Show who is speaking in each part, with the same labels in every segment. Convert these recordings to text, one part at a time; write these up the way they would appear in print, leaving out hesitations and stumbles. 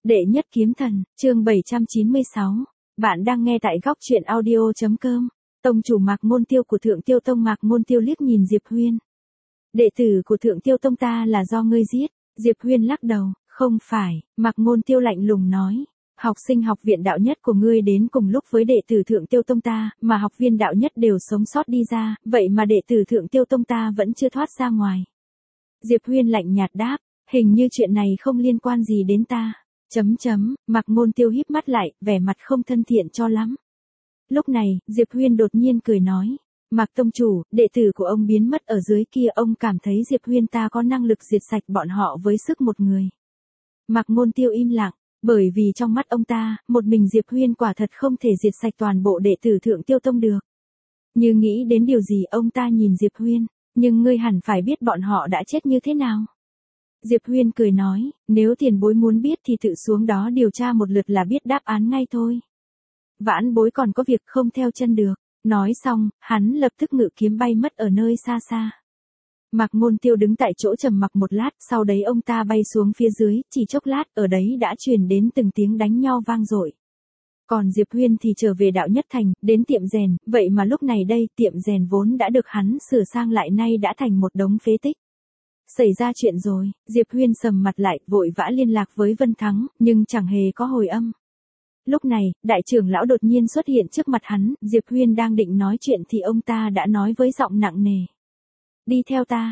Speaker 1: Đệ nhất kiếm thần, chương 796. Bạn đang nghe tại góc truyện audio.com. Tông chủ Mạc Môn Tiêu của Thượng Tiêu Tông. Mạc Môn Tiêu liếc nhìn Diệp Huyên. Đệ tử của Thượng Tiêu Tông ta là do ngươi giết. Diệp Huyên lắc đầu, không phải. Mạc Môn Tiêu lạnh lùng nói. Học sinh học viện đạo nhất của ngươi đến cùng lúc với đệ tử Thượng Tiêu Tông ta, mà học viên đạo nhất đều sống sót đi ra, vậy mà đệ tử Thượng Tiêu Tông ta vẫn chưa thoát ra ngoài. Diệp Huyên lạnh nhạt đáp, hình như chuyện này không liên quan gì đến ta. Mạc Môn Tiêu híp mắt lại, vẻ mặt không thân thiện cho lắm. Lúc này, Diệp Huyên đột nhiên cười nói, Mạc Tông chủ, đệ tử của ông biến mất ở dưới kia, ông cảm thấy Diệp Huyên ta có năng lực diệt sạch bọn họ với sức một người. Mạc Môn Tiêu im lặng, bởi vì trong mắt ông ta, một mình Diệp Huyên quả thật không thể diệt sạch toàn bộ đệ tử Thượng Tiêu Tông được. Như nghĩ đến điều gì ông ta nhìn Diệp Huyên, nhưng ngươi hẳn phải biết bọn họ đã chết như thế nào. Diệp Huyên cười nói, nếu tiền bối muốn biết thì tự xuống đó điều tra một lượt là biết đáp án ngay thôi. Vãn bối còn có việc không theo chân được. Nói xong, hắn lập tức ngự kiếm bay mất ở nơi xa xa. Mạc Môn Tiêu đứng tại chỗ trầm mặc một lát, sau đấy ông ta bay xuống phía dưới, chỉ chốc lát ở đấy đã truyền đến từng tiếng đánh nhau vang dội. Còn Diệp Huyên thì trở về đạo nhất thành, đến tiệm rèn, vậy mà lúc này đây tiệm rèn vốn đã được hắn sửa sang lại nay đã thành một đống phế tích. Xảy ra chuyện rồi, Diệp Huyên sầm mặt lại, vội vã liên lạc với Vân Thắng, nhưng chẳng hề có hồi âm. Lúc này, đại trưởng lão đột nhiên xuất hiện trước mặt hắn, Diệp Huyên đang định nói chuyện thì ông ta đã nói với giọng nặng nề. Đi theo ta,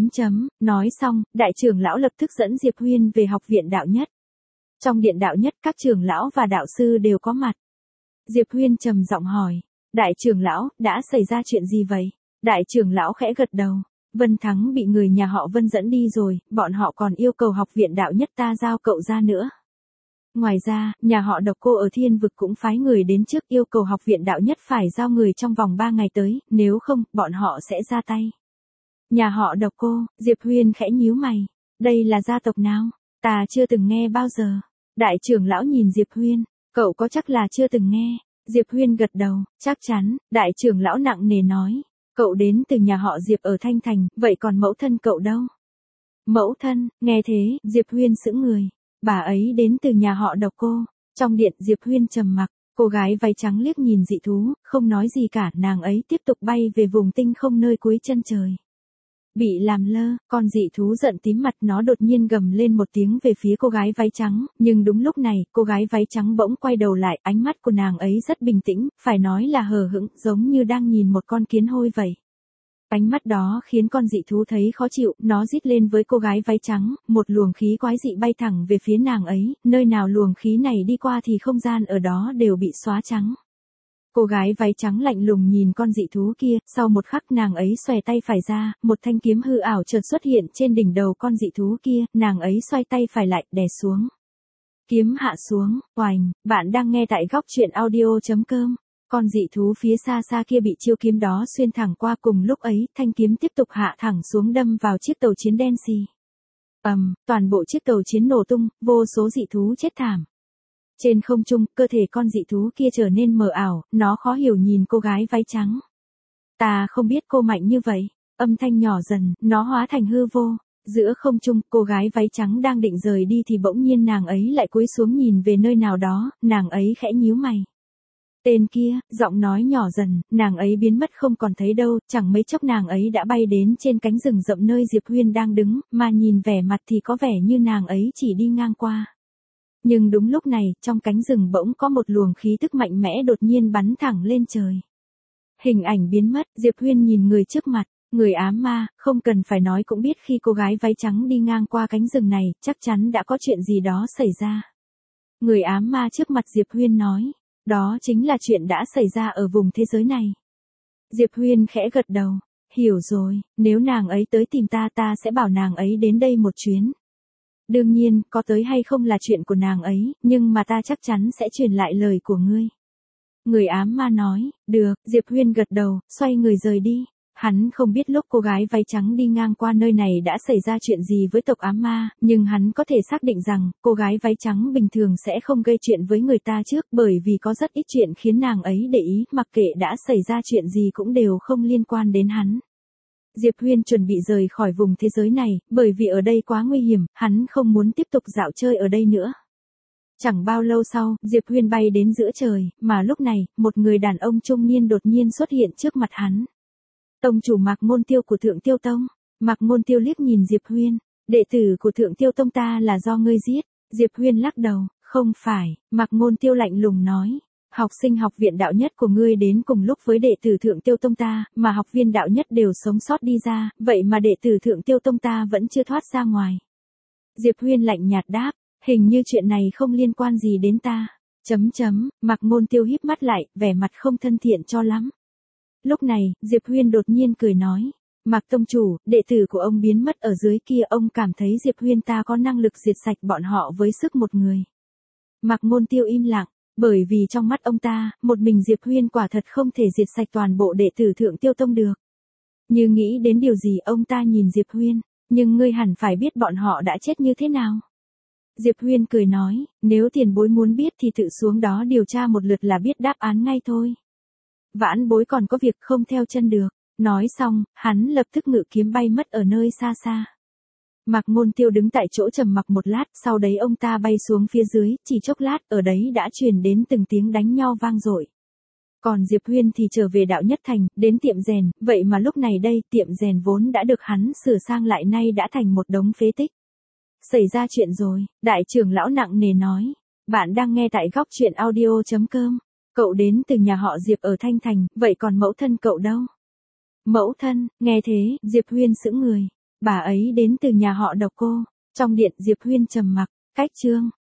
Speaker 1: nói xong, đại trưởng lão lập tức dẫn Diệp Huyên về học viện đạo nhất. Trong điện đạo nhất các trưởng lão và đạo sư đều có mặt. Diệp Huyên trầm giọng hỏi, đại trưởng lão, đã xảy ra chuyện gì vậy? Đại trưởng lão khẽ gật đầu. Vân Thắng bị người nhà họ Vân dẫn đi rồi, bọn họ còn yêu cầu học viện đạo nhất ta giao cậu ra nữa. Ngoài ra, nhà họ Độc Cô ở Thiên Vực cũng phái người đến trước yêu cầu học viện đạo nhất phải giao người trong vòng 3 ngày tới, nếu không, bọn họ sẽ ra tay. Nhà họ Độc Cô, Diệp Huyên khẽ nhíu mày. Đây là gia tộc nào? Ta chưa từng nghe bao giờ. Đại trưởng lão nhìn Diệp Huyên, cậu có chắc là chưa từng nghe? Diệp Huyên gật đầu, chắc chắn, đại trưởng lão nặng nề nói. Cậu đến từ nhà họ Diệp ở Thanh Thành, vậy còn mẫu thân cậu đâu? Mẫu thân, nghe thế, Diệp Huyên sững người. Bà ấy đến từ nhà họ Độc Cô. Trong điện, Diệp Huyên trầm mặc, cô gái váy trắng liếc nhìn dị thú, không nói gì cả, nàng ấy tiếp tục bay về vùng tinh không nơi cuối chân trời. Bị làm lơ, con dị thú giận tím mặt, nó đột nhiên gầm lên một tiếng về phía cô gái váy trắng, nhưng đúng lúc này, cô gái váy trắng bỗng quay đầu lại, ánh mắt của nàng ấy rất bình tĩnh, phải nói là hờ hững, giống như đang nhìn một con kiến hôi vậy. Ánh mắt đó khiến con dị thú thấy khó chịu, nó rít lên với cô gái váy trắng, một luồng khí quái dị bay thẳng về phía nàng ấy, nơi nào luồng khí này đi qua thì không gian ở đó đều bị xóa trắng. Cô gái váy trắng lạnh lùng nhìn con dị thú kia, sau một khắc nàng ấy xòe tay phải ra, một thanh kiếm hư ảo chợt xuất hiện trên đỉnh đầu con dị thú kia, nàng ấy xoay tay phải lại, đè xuống. Kiếm hạ xuống, oành, bạn đang nghe tại góc truyện audio.com. Con dị thú phía xa xa kia bị chiêu kiếm đó xuyên thẳng qua, cùng lúc ấy, thanh kiếm tiếp tục hạ thẳng xuống đâm vào chiếc tàu chiến đen xì. Toàn bộ chiếc tàu chiến nổ tung, vô số dị thú chết thảm. Trên không trung, cơ thể con dị thú kia trở nên mờ ảo, nó khó hiểu nhìn cô gái váy trắng. Ta không biết cô mạnh như vậy. Âm thanh nhỏ dần, nó hóa thành hư vô. Giữa không trung, cô gái váy trắng đang định rời đi thì bỗng nhiên nàng ấy lại cúi xuống nhìn về nơi nào đó, nàng ấy khẽ nhíu mày. Tên kia, giọng nói nhỏ dần, nàng ấy biến mất không còn thấy đâu, chẳng mấy chốc nàng ấy đã bay đến trên cánh rừng rậm nơi Diệp Huyên đang đứng, mà nhìn vẻ mặt thì có vẻ như nàng ấy chỉ đi ngang qua. Nhưng đúng lúc này, trong cánh rừng bỗng có một luồng khí tức mạnh mẽ đột nhiên bắn thẳng lên trời. Hình ảnh biến mất, Diệp Huyên nhìn người trước mặt, người ám ma, không cần phải nói cũng biết khi cô gái váy trắng đi ngang qua cánh rừng này, chắc chắn đã có chuyện gì đó xảy ra. Người ám ma trước mặt Diệp Huyên nói. Đó chính là chuyện đã xảy ra ở vùng thế giới này. Diệp Huyên khẽ gật đầu. Hiểu rồi, nếu nàng ấy tới tìm ta ta sẽ bảo nàng ấy đến đây một chuyến. Đương nhiên, có tới hay không là chuyện của nàng ấy, nhưng mà ta chắc chắn sẽ truyền lại lời của ngươi. Người ám ma nói, được, Diệp Huyên gật đầu, xoay người rời đi. Hắn không biết lúc cô gái váy trắng đi ngang qua nơi này đã xảy ra chuyện gì với tộc ám ma, nhưng hắn có thể xác định rằng, cô gái váy trắng bình thường sẽ không gây chuyện với người ta trước, bởi vì có rất ít chuyện khiến nàng ấy để ý, mặc kệ đã xảy ra chuyện gì cũng đều không liên quan đến hắn. Diệp Huyên chuẩn bị rời khỏi vùng thế giới này, bởi vì ở đây quá nguy hiểm, hắn không muốn tiếp tục dạo chơi ở đây nữa. Chẳng bao lâu sau, Diệp Huyên bay đến giữa trời, mà lúc này, một người đàn ông trung niên đột nhiên xuất hiện trước mặt hắn. Tông chủ Mạc Ngôn Tiêu của Thượng Tiêu Tông. Mạc Ngôn Tiêu liếc nhìn Diệp Huyên. Đệ tử của Thượng Tiêu Tông ta là do ngươi giết. Diệp Huyên lắc đầu, không phải. Mạc Ngôn Tiêu lạnh lùng nói. Học sinh học viện đạo nhất của ngươi đến cùng lúc với đệ tử Thượng Tiêu Tông ta, mà học viên đạo nhất đều sống sót đi ra, vậy mà đệ tử Thượng Tiêu Tông ta vẫn chưa thoát ra ngoài. Diệp Huyên lạnh nhạt đáp, hình như chuyện này không liên quan gì đến ta. Mạc Ngôn Tiêu híp mắt lại, vẻ mặt không thân thiện cho lắm. Lúc này, Diệp Huyên đột nhiên cười nói, Mạc Tông chủ, đệ tử của ông biến mất ở dưới kia, ông cảm thấy Diệp Huyên ta có năng lực diệt sạch bọn họ với sức một người. Mạc Ngôn Tiêu im lặng, bởi vì trong mắt ông ta, một mình Diệp Huyên quả thật không thể diệt sạch toàn bộ đệ tử Thượng Tiêu Tông được. Như nghĩ đến điều gì ông ta nhìn Diệp Huyên, nhưng ngươi hẳn phải biết bọn họ đã chết như thế nào. Diệp Huyên cười nói, nếu tiền bối muốn biết thì tự xuống đó điều tra một lượt là biết đáp án ngay thôi. Vãn bối còn có việc không theo chân được. Nói xong, hắn lập tức ngự kiếm bay mất ở nơi xa xa. Mạc Ngôn Tiêu đứng tại chỗ trầm mặc một lát, sau đấy ông ta bay xuống phía dưới, chỉ chốc lát, ở đấy đã truyền đến từng tiếng đánh nhau vang dội. Còn Diệp Huyên thì trở về đạo nhất thành, đến tiệm rèn, vậy mà lúc này đây, tiệm rèn vốn đã được hắn sửa sang lại nay đã thành một đống phế tích. Xảy ra chuyện rồi, đại trưởng lão nặng nề nói. Bạn đang nghe tại Góc Truyện Audio.com. Cậu đến từ nhà họ Diệp ở Thanh Thành, vậy còn mẫu thân cậu đâu? Mẫu thân, nghe thế, Diệp Huyên sững người. Bà ấy đến từ nhà họ Độc Cô. Trong điện Diệp Huyên trầm mặc, cách chương.